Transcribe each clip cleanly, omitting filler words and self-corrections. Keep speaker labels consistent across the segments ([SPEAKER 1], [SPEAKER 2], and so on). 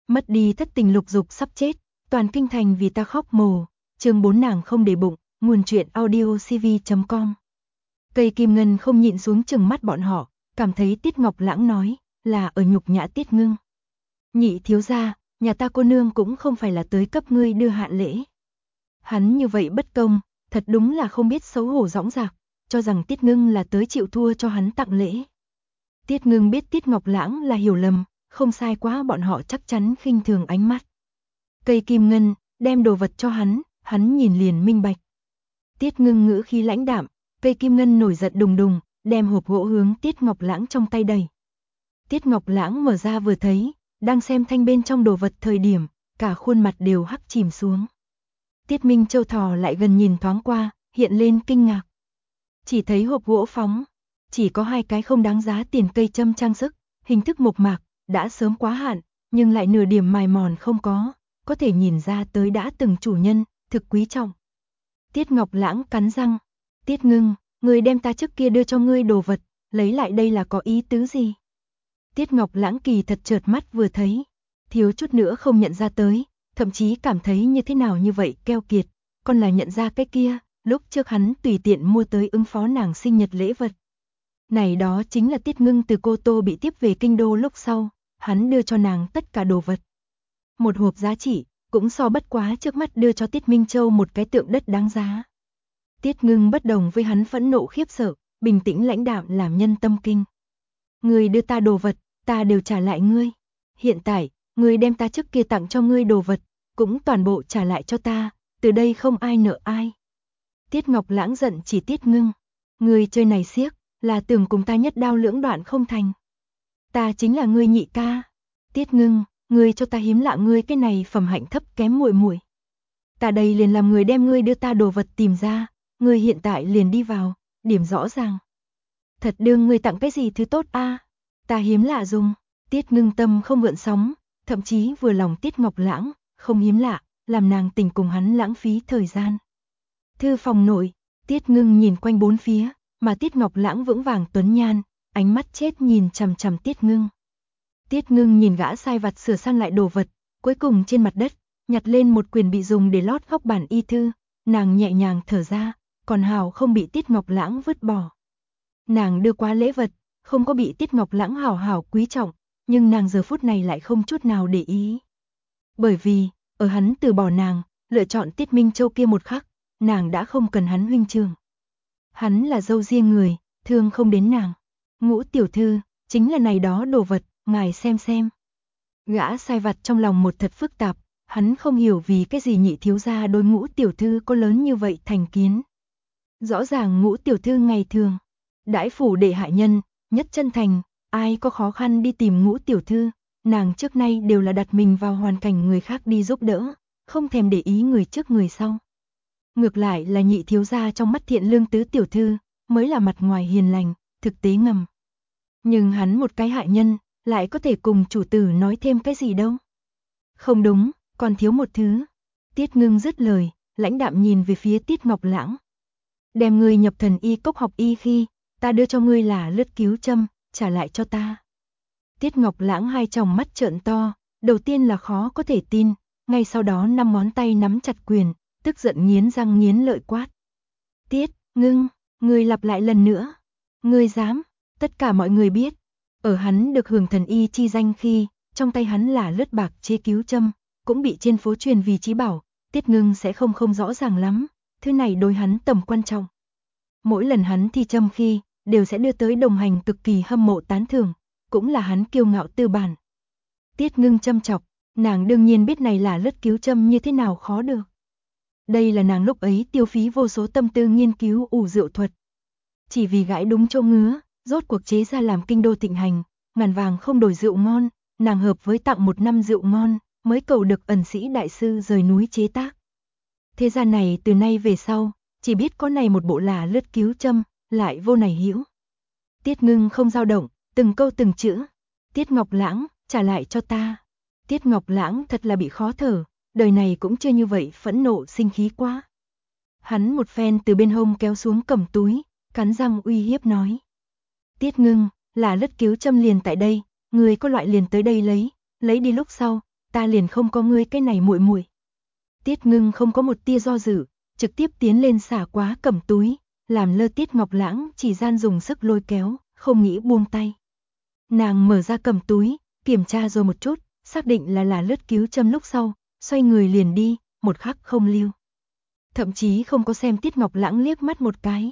[SPEAKER 1] Mất đi thất tình lục dục sắp chết, toàn kinh thành vì ta khóc mồ. Chương 4 nàng không để bụng, nguồn truyện audiocv.com. Cây Kim Ngân không nhịn xuống chừng mắt bọn họ, cảm thấy Tiết Ngọc Lãng nói là ở nhục nhã Tiết Ngưng. Nhị thiếu gia, nhà ta cô nương cũng không phải là tới cấp ngươi đưa hạn lễ. Hắn như vậy bất công, thật đúng là không biết xấu hổ dõng dạc, cho rằng Tiết Ngưng là tới chịu thua cho hắn tặng lễ. Tiết Ngưng biết Tiết Ngọc Lãng là hiểu lầm, không sai quá bọn họ chắc chắn khinh thường ánh mắt. Cây Kim Ngân đem đồ vật cho hắn nhìn liền minh bạch. Tiết Ngưng ngữ khí lãnh đạm, Cây Kim Ngân nổi giận đùng đùng, đem hộp gỗ hướng Tiết Ngọc Lãng trong tay đẩy. Tiết Ngọc Lãng mở ra vừa thấy, đang xem thanh bên trong đồ vật thời điểm, cả khuôn mặt đều hắc chìm xuống. Tiết Minh Châu thò lại gần nhìn thoáng qua, hiện lên kinh ngạc. Chỉ thấy hộp gỗ phóng, chỉ có 2 cái không đáng giá tiền cây châm trang sức, hình thức mộc mạc, đã sớm quá hạn, nhưng lại nửa điểm mài mòn không có thể nhìn ra tới đã từng chủ nhân, thực quý trọng. Tiết Ngọc Lãng cắn răng, Tiết Ngưng, người đem ta trước kia đưa cho ngươi đồ vật, lấy lại đây là có ý tứ gì? Tiết Ngọc Lãng kỳ thật chợt mắt vừa thấy, thiếu chút nữa không nhận ra tới, thậm chí cảm thấy như thế nào như vậy keo kiệt, còn là nhận ra cái kia, lúc trước hắn tùy tiện mua tới ứng phó nàng sinh nhật lễ vật. Này đó chính là Tiết Ngưng từ Cô Tô bị tiếp về kinh đô lúc sau, hắn đưa cho nàng tất cả đồ vật. Một hộp giá trị, cũng so bất quá trước mắt đưa cho Tiết Minh Châu một cái tượng đất đáng giá. Tiết Ngưng bất đồng với hắn phẫn nộ khiếp sợ, bình tĩnh lãnh đạm làm nhân tâm kinh. Ngươi đưa ta đồ vật, ta đều trả lại ngươi. Hiện tại, ngươi đem ta trước kia tặng cho ngươi đồ vật, cũng toàn bộ trả lại cho ta, từ đây không ai nợ ai. Tiết Ngọc Lãng giận chỉ Tiết Ngưng. Ngươi chơi này xiếc, là tưởng cùng ta nhất đao lưỡng đoạn không thành. Ta chính là ngươi nhị ca. Tiết Ngưng, ngươi cho ta hiếm lạ ngươi cái này phẩm hạnh thấp kém muội muội. Ta đây liền làm người đem ngươi đưa ta đồ vật tìm ra, ngươi hiện tại liền đi vào, điểm rõ ràng. Thật đương ngươi tặng cái gì thứ tốt a? Ta hiếm lạ dùng. Tiết Ngưng tâm không gợn sóng, thậm chí vừa lòng Tiết Ngọc Lãng, không hiếm lạ, làm nàng tình cùng hắn lãng phí thời gian. Thư phòng nội, Tiết Ngưng nhìn quanh bốn phía, mà Tiết Ngọc Lãng vững vàng tuấn nhan, ánh mắt chết nhìn chằm chằm Tiết Ngưng. Tiết Ngưng nhìn gã sai vặt sửa sang lại đồ vật, cuối cùng trên mặt đất, nhặt lên một quyển bị dùng để lót góc bản y thư, nàng nhẹ nhàng thở ra, còn hào không bị Tiết Ngọc Lãng vứt bỏ. Nàng đưa qua lễ vật, không có bị Tiết Ngọc Lãng hảo hảo quý trọng, nhưng nàng giờ phút này lại không chút nào để ý. Bởi vì, ở hắn từ bỏ nàng, lựa chọn Tiết Minh Châu kia một khắc, nàng đã không cần hắn huynh trưởng. Hắn là dâu riêng người, thương không đến nàng. Ngũ tiểu thư, chính là này đó đồ vật, ngài xem. Gã sai vặt trong lòng một thật phức tạp, hắn không hiểu vì cái gì nhị thiếu gia đối Ngũ tiểu thư có lớn như vậy thành kiến. Rõ ràng Ngũ tiểu thư ngày thường, đãi phủ đệ hạ nhân, nhất chân thành, ai có khó khăn đi tìm Ngũ tiểu thư, nàng trước nay đều là đặt mình vào hoàn cảnh người khác đi giúp đỡ, không thèm để ý người trước người sau. Ngược lại là nhị thiếu gia trong mắt thiện lương tứ tiểu thư, mới là mặt ngoài hiền lành, thực tế ngầm. Nhưng hắn một cái hạ nhân, lại có thể cùng chủ tử nói thêm cái gì đâu. Không đúng, còn thiếu một thứ. Tiết Ngưng dứt lời, lãnh đạm nhìn về phía Tiết Ngọc Lãng. Đem ngươi nhập thần y cốc học y khi, ta đưa cho ngươi là lướt cứu châm, trả lại cho ta. Tiết Ngọc Lãng hai tròng mắt trợn to, đầu tiên là khó có thể tin, ngay sau đó 5 ngón tay nắm chặt quyền, tức giận nghiến răng nghiến lợi quát. Tiết Ngưng, ngươi lặp lại lần nữa. Ngươi dám, tất cả mọi người biết. Ở hắn được hưởng thần y chi danh khi, trong tay hắn là lướt bạc chế cứu châm, cũng bị trên phố truyền vì chí bảo, Tiết Ngưng sẽ không rõ ràng lắm, thứ này đối hắn tầm quan trọng. Mỗi lần hắn thi châm khi, đều sẽ đưa tới đồng hành cực kỳ hâm mộ tán thưởng, cũng là hắn kiêu ngạo tư bản. Tiết Ngưng châm chọc, nàng đương nhiên biết này là lướt cứu châm như thế nào khó được. Đây là nàng lúc ấy tiêu phí vô số tâm tư nghiên cứu ủ rượu thuật. Chỉ vì gãi đúng chỗ ngứa, rốt cuộc chế ra làm kinh đô thịnh hành, ngàn vàng không đổi rượu ngon, nàng hợp với tặng 1 năm rượu ngon, mới cầu được ẩn sĩ đại sư rời núi chế tác. Thế gian này từ nay về sau, chỉ biết có này một bộ là lướt cứu châm, lại vô này hữu. Tiết Ngưng không dao động, từng câu từng chữ. Tiết Ngọc Lãng, trả lại cho ta. Tiết Ngọc Lãng thật là bị khó thở, đời này cũng chưa như vậy phẫn nộ sinh khí quá. Hắn một phen từ bên hông kéo xuống cầm túi, cắn răng uy hiếp nói. Tiết Ngưng, là lướt cứu châm liền tại đây, người có loại liền tới đây lấy đi lúc sau, ta liền không có ngươi cái này muội muội. Tiết Ngưng không có một tia do dự, trực tiếp tiến lên xả quá cầm túi, làm lơ Tiết Ngọc Lãng chỉ gian dùng sức lôi kéo, không nghĩ buông tay. Nàng mở ra cầm túi, kiểm tra rồi một chút, xác định là lướt cứu châm lúc sau, xoay người liền đi, một khắc không lưu. Thậm chí không có xem Tiết Ngọc Lãng liếc mắt một cái.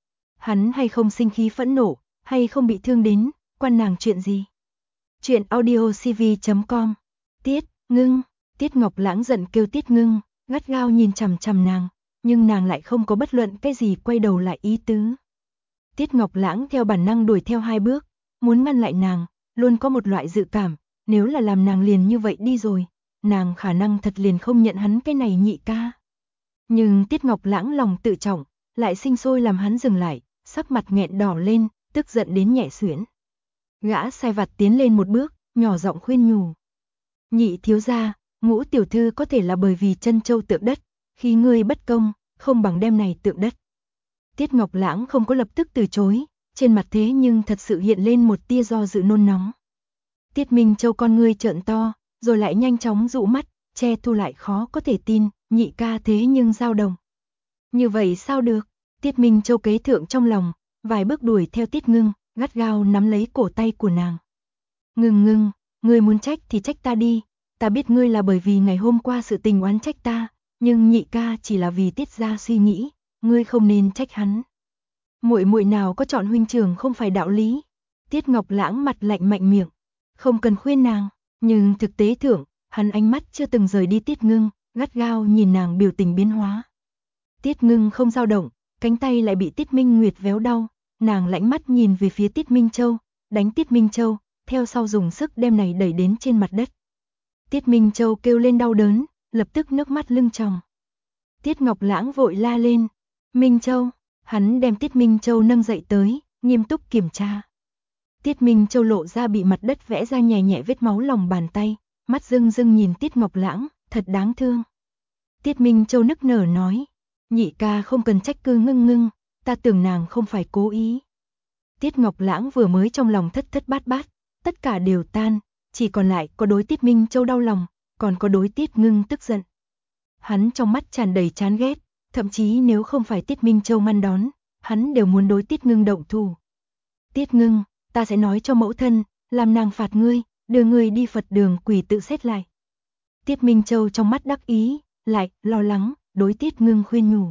[SPEAKER 1] Hắn hay không sinh khí phẫn nộ, hay không bị thương đến, quan nàng chuyện gì? Chuyện audiocv.com. Tiết Ngưng. Tiết Ngọc Lãng giận kêu Tiết Ngưng, gắt gao nhìn chằm chằm nàng, nhưng nàng lại không có bất luận cái gì quay đầu lại ý tứ. Tiết Ngọc Lãng theo bản năng đuổi theo 2 bước, muốn ngăn lại nàng, luôn có một loại dự cảm, nếu là làm nàng liền như vậy đi rồi, nàng khả năng thật liền không nhận hắn cái này nhị ca. Nhưng Tiết Ngọc Lãng lòng tự trọng, lại sinh sôi làm hắn dừng lại, sắc mặt nghẹn đỏ lên, tức giận đến nhẹ xuyễn. Gã sai vặt tiến lên một bước, nhỏ giọng khuyên nhủ. Nhị thiếu gia, Ngũ tiểu thư có thể là bởi vì chân châu tượng đất, khi ngươi bất công, không bằng đem này tượng đất. Tiết Ngọc Lãng không có lập tức từ chối, trên mặt thế nhưng thật sự hiện lên một tia do dự nôn nóng. Tiết Minh Châu con ngươi trợn to, rồi lại nhanh chóng dụ mắt, che thu lại khó có thể tin, nhị ca thế nhưng dao động. Như vậy sao được? Tiết Minh Châu kế thượng trong lòng, vài bước đuổi theo Tiết Ngưng, gắt gao nắm lấy cổ tay của nàng. Ngưng, ngươi muốn trách thì trách ta đi, ta biết ngươi là bởi vì ngày hôm qua sự tình oán trách ta, nhưng nhị ca chỉ là vì Tiết gia suy nghĩ, ngươi không nên trách hắn. Muội muội nào có chọn huynh trưởng không phải đạo lý. Tiết Ngọc Lãng mặt lạnh mạnh miệng, không cần khuyên nàng, nhưng thực tế thượng, hắn ánh mắt chưa từng rời đi Tiết Ngưng, gắt gao nhìn nàng biểu tình biến hóa. Tiết Ngưng không dao động, cánh tay lại bị Tiết Minh Nguyệt véo đau, nàng lãnh mắt nhìn về phía Tiết Minh Châu, đánh Tiết Minh Châu, theo sau dùng sức đem này đẩy đến trên mặt đất. Tiết Minh Châu kêu lên đau đớn, lập tức nước mắt lưng tròng. Tiết Ngọc Lãng vội la lên, Minh Châu, hắn đem Tiết Minh Châu nâng dậy tới, nghiêm túc kiểm tra. Tiết Minh Châu lộ ra bị mặt đất vẽ ra nhẹ nhẹ vết máu lòng bàn tay, mắt rưng rưng nhìn Tiết Ngọc Lãng, thật đáng thương. Tiết Minh Châu nức nở nói, nhị ca không cần trách cứ Ngưng, ta tưởng nàng không phải cố ý. Tiết Ngọc Lãng vừa mới trong lòng thất thất bát bát, tất cả đều tan, chỉ còn lại có đối Tiết Minh Châu đau lòng, còn có đối Tiết Ngưng tức giận. Hắn trong mắt tràn đầy chán ghét, thậm chí nếu không phải Tiết Minh Châu ngăn đón, hắn đều muốn đối Tiết Ngưng động thủ. Tiết Ngưng, ta sẽ nói cho mẫu thân, làm nàng phạt ngươi, đưa ngươi đi Phật đường quỷ tự xét lại. Tiết Minh Châu trong mắt đắc ý, lại lo lắng, đối Tiết Ngưng khuyên nhủ.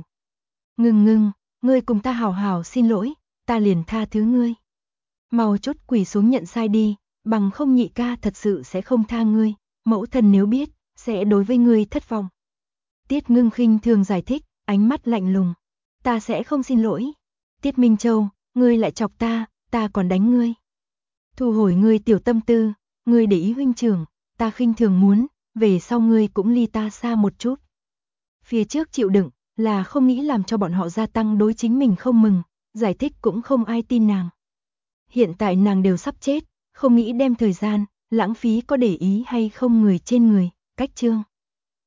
[SPEAKER 1] Ngưng, ngươi cùng ta hảo hảo xin lỗi, ta liền tha thứ ngươi. Mau chút quỳ xuống nhận sai đi, bằng không nhị ca thật sự sẽ không tha ngươi, mẫu thân nếu biết, sẽ đối với ngươi thất vọng. Tiết Ngưng khinh thường giải thích, ánh mắt lạnh lùng. Ta sẽ không xin lỗi. Tiết Minh Châu, ngươi lại chọc ta còn đánh ngươi. Thu hồi ngươi tiểu tâm tư, ngươi để ý huynh trưởng, ta khinh thường muốn, về sau ngươi cũng ly ta xa một chút. Phía trước chịu đựng, là không nghĩ làm cho bọn họ gia tăng đối chính mình không mừng, giải thích cũng không ai tin nàng. Hiện tại nàng đều sắp chết, không nghĩ đem thời gian, lãng phí có để ý hay không người trên người, cách chương.